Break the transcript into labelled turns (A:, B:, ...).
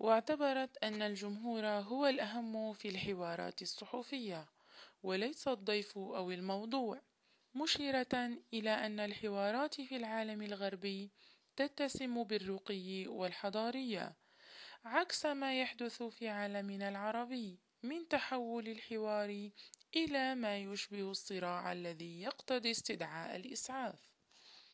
A: واعتبرت أن الجمهور هو الأهم في الحوارات الصحفية وليس الضيف أو الموضوع، مشيرة إلى أن الحوارات في العالم الغربي تتسم بالرقي والحضارية، عكس ما يحدث في عالمنا العربي من تحول الحوار إلى ما يشبه الصراع الذي يقتضي استدعاء الإسعاف.